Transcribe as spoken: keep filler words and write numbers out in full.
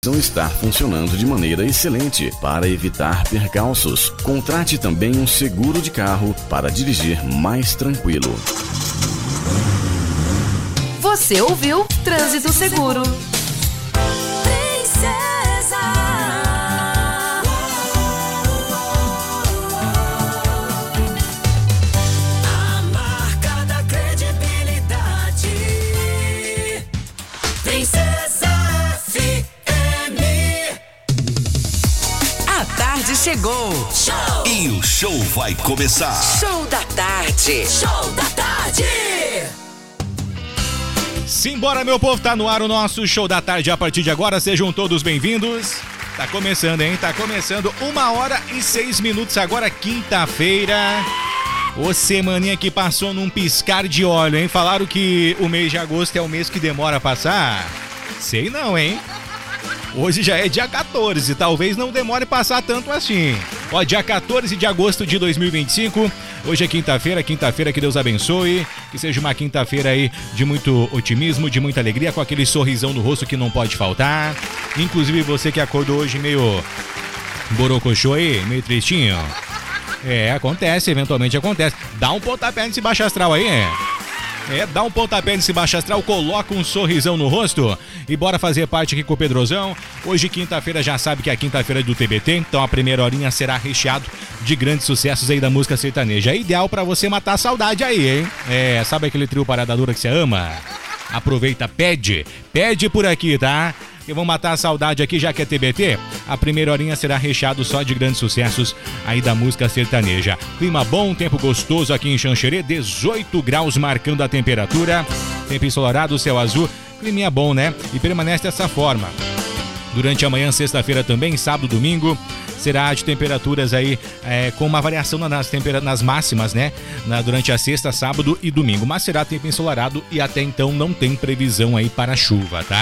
estar funcionando de maneira excelente para evitar percalços. Contrate também um seguro de carro para dirigir mais tranquilo. Você ouviu Trânsito Seguro. A marca da credibilidade. Princesa F M. A tarde chegou. Show! E o show vai começar. Show da tarde. Show da tarde. Simbora, meu povo, tá no ar o nosso Show da Tarde a partir de agora, sejam todos bem-vindos. Tá começando, hein? Tá começando uma hora e seis minutos agora, quinta-feira. Ô, semaninha que passou num piscar de olho, hein? Falaram que o mês de agosto é o mês que demora a passar? Sei não, hein? Hoje já é dia quatorze, talvez não demore passar tanto assim. Ó, dia quatorze de agosto de dois mil e vinte e cinco, hoje é quinta-feira, quinta-feira que Deus abençoe, que seja uma quinta-feira aí de muito otimismo, de muita alegria, com aquele sorrisão no rosto que não pode faltar. Inclusive você que acordou hoje meio borocochô aí, meio tristinho. É, acontece, eventualmente acontece. Dá um pontapé nesse baixo astral aí, é. É, dá um pontapé nesse baixo astral, coloca um sorrisão no rosto e bora fazer parte aqui com o Pedrozão. Hoje, quinta-feira, já sabe que é a quinta-feira do T B T, então a primeira horinha será recheado de grandes sucessos aí da música sertaneja. É ideal pra você matar a saudade aí, hein? É, sabe aquele trio Parada Dura que você ama? Aproveita, pede, pede por aqui, tá? E vamos matar a saudade aqui, já que é T B T. A primeira horinha será recheado só de grandes sucessos aí da música sertaneja. Clima bom, tempo gostoso aqui em Xanxerê, dezoito graus marcando a temperatura. Tempo ensolarado, céu azul, clima bom, né? E permanece dessa forma. Durante a manhã, sexta-feira também, sábado, domingo, será de temperaturas aí é, com uma variação nas, tempera- nas máximas, né? Na, durante a sexta, sábado e domingo. Mas será tempo ensolarado e até então não tem previsão aí para chuva, tá?